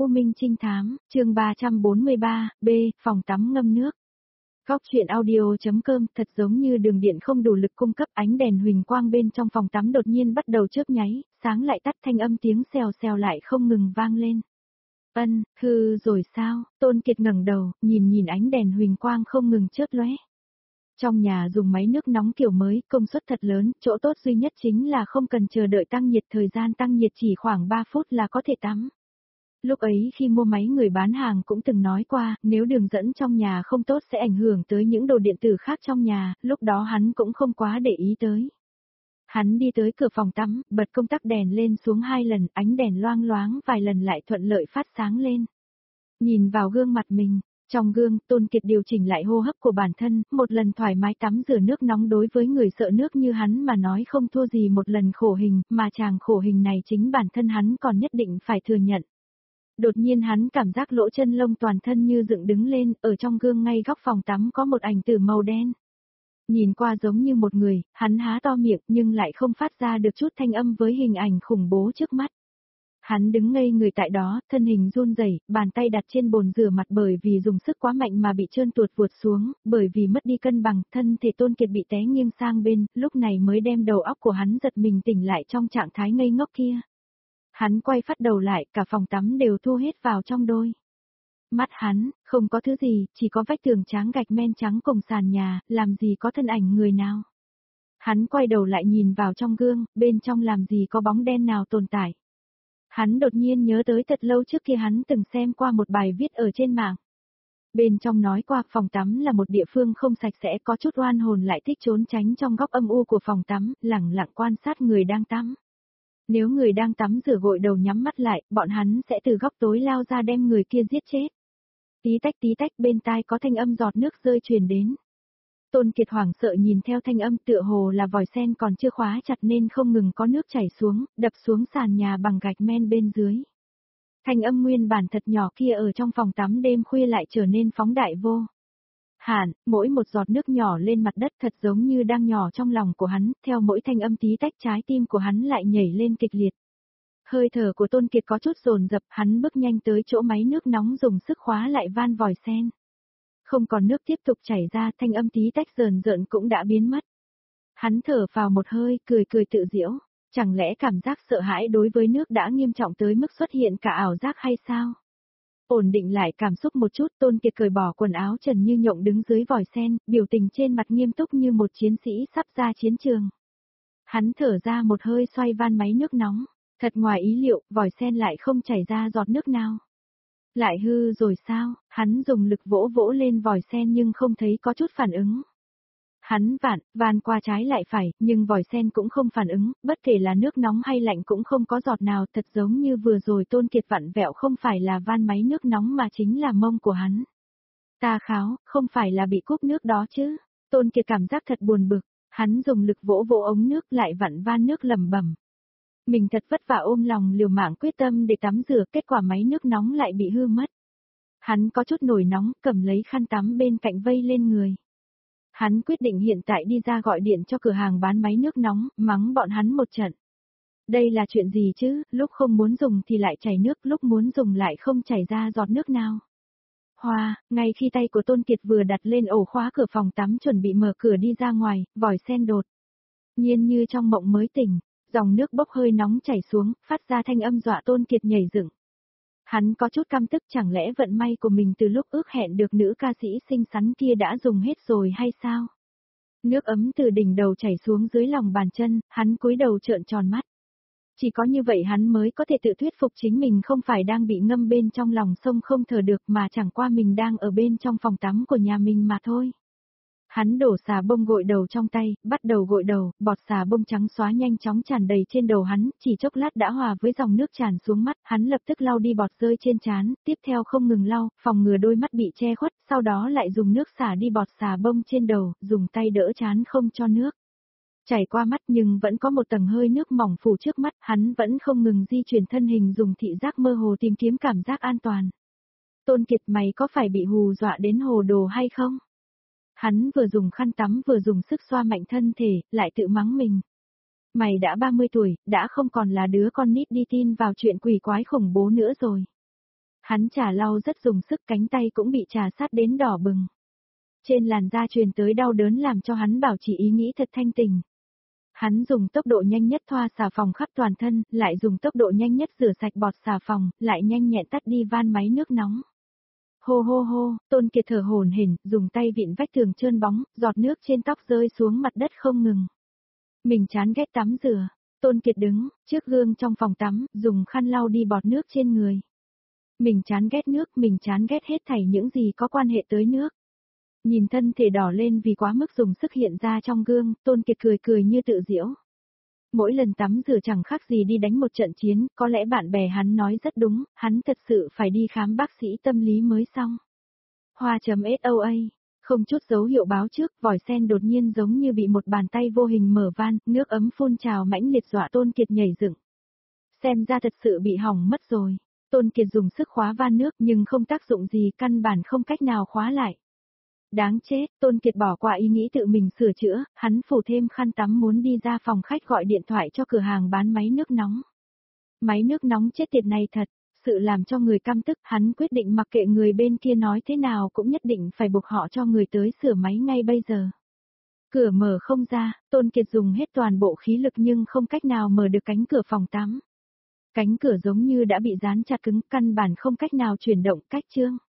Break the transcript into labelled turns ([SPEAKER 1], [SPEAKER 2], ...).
[SPEAKER 1] U Minh Trinh Thám, chương 343, B, phòng tắm ngâm nước. Góc truyện audio.com, thật giống như đường điện không đủ lực cung cấp, ánh đèn huỳnh quang bên trong phòng tắm đột nhiên bắt đầu chớp nháy, sáng lại tắt, thanh âm tiếng xèo xèo lại không ngừng vang lên. Hư rồi sao? Tôn Kiệt ngẩng đầu, nhìn ánh đèn huỳnh quang không ngừng chớp lóe. Trong nhà dùng máy nước nóng kiểu mới, công suất thật lớn, chỗ tốt duy nhất chính là không cần chờ đợi tăng nhiệt, thời gian tăng nhiệt chỉ khoảng 3 phút là có thể tắm. Lúc ấy khi mua máy người bán hàng cũng từng nói qua, nếu đường dẫn trong nhà không tốt sẽ ảnh hưởng tới những đồ điện tử khác trong nhà, lúc đó hắn cũng không quá để ý tới. Hắn đi tới cửa phòng tắm, bật công tắc đèn lên xuống 2 lần, ánh đèn loang loáng vài lần lại thuận lợi phát sáng lên. Nhìn vào gương mặt mình, trong gương, Tôn Kiệt điều chỉnh lại hô hấp của bản thân, một lần thoải mái tắm rửa nước nóng đối với người sợ nước như hắn mà nói không thua gì một lần khổ hình, mà chàng khổ hình này chính bản thân hắn còn nhất định phải thừa nhận. Đột nhiên hắn cảm giác lỗ chân lông toàn thân như dựng đứng lên, ở trong gương ngay góc phòng tắm có một ảnh tử màu đen. Nhìn qua giống như một người, hắn há to miệng nhưng lại không phát ra được chút thanh âm với hình ảnh khủng bố trước mắt. Hắn đứng ngây người tại đó, thân hình run rẩy, bàn tay đặt trên bồn rửa mặt bởi vì dùng sức quá mạnh mà bị trơn tuột vụt xuống, bởi vì mất đi cân bằng, thân thể Tôn Kiệt bị té nghiêng sang bên, lúc này mới đem đầu óc của hắn giật mình tỉnh lại trong trạng thái ngây ngốc kia. Hắn quay phát đầu lại, cả phòng tắm đều thu hết vào trong đôi. Mắt hắn, không có thứ gì, chỉ có vách tường trắng gạch men trắng cùng sàn nhà, làm gì có thân ảnh người nào. Hắn quay đầu lại nhìn vào trong gương, bên trong làm gì có bóng đen nào tồn tại. Hắn đột nhiên nhớ tới thật lâu trước kia hắn từng xem qua một bài viết ở trên mạng. Bên trong nói qua phòng tắm là một địa phương không sạch sẽ, có chút oan hồn lại thích trốn tránh trong góc âm u của phòng tắm, lẳng lặng quan sát người đang tắm. Nếu người đang tắm rửa gội đầu nhắm mắt lại, bọn hắn sẽ từ góc tối lao ra đem người kia giết chết. Tí tách bên tai có thanh âm giọt nước rơi truyền đến. Tôn Kiệt hoảng sợ nhìn theo thanh âm, tựa hồ là vòi sen còn chưa khóa chặt nên không ngừng có nước chảy xuống, đập xuống sàn nhà bằng gạch men bên dưới. Thanh âm nguyên bản thật nhỏ kia ở trong phòng tắm đêm khuya lại trở nên phóng đại vô hạn, mỗi một giọt nước nhỏ lên mặt đất thật giống như đang nhỏ trong lòng của hắn, theo mỗi thanh âm tí tách trái tim của hắn lại nhảy lên kịch liệt. Hơi thở của Tôn Kiệt có chút dồn dập, hắn bước nhanh tới chỗ máy nước nóng dùng sức khóa lại van vòi sen. Không còn nước tiếp tục chảy ra, thanh âm tí tách rờn rợn cũng đã biến mất. Hắn thở vào một hơi, cười tự giễu, chẳng lẽ cảm giác sợ hãi đối với nước đã nghiêm trọng tới mức xuất hiện cả ảo giác hay sao? Ổn định lại cảm xúc một chút, Tôn Kiệt cởi bỏ quần áo trần như nhộng đứng dưới vòi sen, biểu tình trên mặt nghiêm túc như một chiến sĩ sắp ra chiến trường. Hắn thở ra một hơi xoay van máy nước nóng, thật ngoài ý liệu, vòi sen lại không chảy ra giọt nước nào. Lại hư rồi sao? Hắn dùng lực vỗ lên vòi sen nhưng không thấy có chút phản ứng. Hắn van qua trái lại phải, nhưng vòi sen cũng không phản ứng, bất kể là nước nóng hay lạnh cũng không có giọt nào, thật giống như vừa rồi Tôn Kiệt vặn vẹo không phải là van máy nước nóng mà chính là mông của hắn. Ta kháo, không phải là bị cúp nước đó chứ? Tôn Kiệt cảm giác thật buồn bực, hắn dùng lực vỗ ống nước lại vặn van nước lẩm bẩm. Mình thật vất vả ôm lòng liều mạng quyết tâm để tắm rửa, kết quả máy nước nóng lại bị hư mất. Hắn có chút nổi nóng, cầm lấy khăn tắm bên cạnh vây lên người. Hắn quyết định hiện tại đi ra gọi điện cho cửa hàng bán máy nước nóng, mắng bọn hắn một trận. Đây là chuyện gì chứ, lúc không muốn dùng thì lại chảy nước, lúc muốn dùng lại không chảy ra giọt nước nào. Ngay khi tay của Tôn Kiệt vừa đặt lên ổ khóa cửa phòng tắm chuẩn bị mở cửa đi ra ngoài, vòi sen đột nhiên như trong mộng mới tỉnh, dòng nước bốc hơi nóng chảy xuống, phát ra thanh âm dọa Tôn Kiệt nhảy dựng. Hắn có chút căm tức, chẳng lẽ vận may của mình từ lúc ước hẹn được nữ ca sĩ xinh xắn kia đã dùng hết rồi hay sao? Nước ấm từ đỉnh đầu chảy xuống dưới lòng bàn chân, hắn cúi đầu trợn tròn mắt. Chỉ có như vậy hắn mới có thể tự thuyết phục chính mình không phải đang bị ngâm bên trong lòng sông không thở được mà chẳng qua mình đang ở bên trong phòng tắm của nhà mình mà thôi. Hắn đổ xà bông gội đầu trong tay, bắt đầu gội đầu, bọt xà bông trắng xóa nhanh chóng tràn đầy trên đầu hắn, chỉ chốc lát đã hòa với dòng nước tràn xuống mắt, hắn lập tức lau đi bọt rơi trên trán, tiếp theo không ngừng lau, phòng ngừa đôi mắt bị che khuất, sau đó lại dùng nước xả đi bọt xà bông trên đầu, dùng tay đỡ trán không cho nước chảy qua mắt nhưng vẫn có một tầng hơi nước mỏng phủ trước mắt, hắn vẫn không ngừng di chuyển thân hình dùng thị giác mơ hồ tìm kiếm cảm giác an toàn. Tôn Kiệt, mày có phải bị hù dọa đến hồ đồ hay không? Hắn vừa dùng khăn tắm vừa dùng sức xoa mạnh thân thể, lại tự mắng mình. Mày đã 30 tuổi, đã không còn là đứa con nít đi tin vào chuyện quỷ quái khủng bố nữa rồi. Hắn chà lau rất dùng sức, cánh tay cũng bị chà sát đến đỏ bừng. Trên làn da truyền tới đau đớn làm cho hắn bảo trì ý nghĩ thật thanh tình. Hắn dùng tốc độ nhanh nhất thoa xà phòng khắp toàn thân, lại dùng tốc độ nhanh nhất rửa sạch bọt xà phòng, lại nhanh nhẹn tắt đi van máy nước nóng. Hô hô hô, Tôn Kiệt thở hổn hển, dùng tay vịn vách tường trơn bóng, giọt nước trên tóc rơi xuống mặt đất không ngừng. Mình chán ghét tắm rửa. Tôn Kiệt đứng trước gương trong phòng tắm, dùng khăn lau đi bọt nước trên người. Mình chán ghét nước, mình chán ghét hết thảy những gì có quan hệ tới nước. Nhìn thân thể đỏ lên vì quá mức dùng sức hiện ra trong gương, Tôn Kiệt cười cười như tự giễu. Mỗi lần tắm rửa chẳng khác gì đi đánh một trận chiến, có lẽ bạn bè hắn nói rất đúng, hắn thật sự phải đi khám bác sĩ tâm lý mới xong. Hoa.SOA. Không chút dấu hiệu báo trước, vòi sen đột nhiên giống như bị một bàn tay vô hình mở van, nước ấm phun trào mãnh liệt dọa Tôn Kiệt nhảy dựng. Xem ra thật sự bị hỏng mất rồi. Tôn Kiệt dùng sức khóa van nước nhưng không tác dụng gì, căn bản không cách nào khóa lại. Đáng chết, Tôn Kiệt bỏ qua ý nghĩ tự mình sửa chữa, hắn phủ thêm khăn tắm muốn đi ra phòng khách gọi điện thoại cho cửa hàng bán máy nước nóng. Máy nước nóng chết tiệt này thật, sự làm cho người căm tức, hắn quyết định mặc kệ người bên kia nói thế nào cũng nhất định phải buộc họ cho người tới sửa máy ngay bây giờ. Cửa mở không ra, Tôn Kiệt dùng hết toàn bộ khí lực nhưng không cách nào mở được cánh cửa phòng tắm. Cánh cửa giống như đã bị dán chặt cứng, căn bản không cách nào chuyển động, cách trương.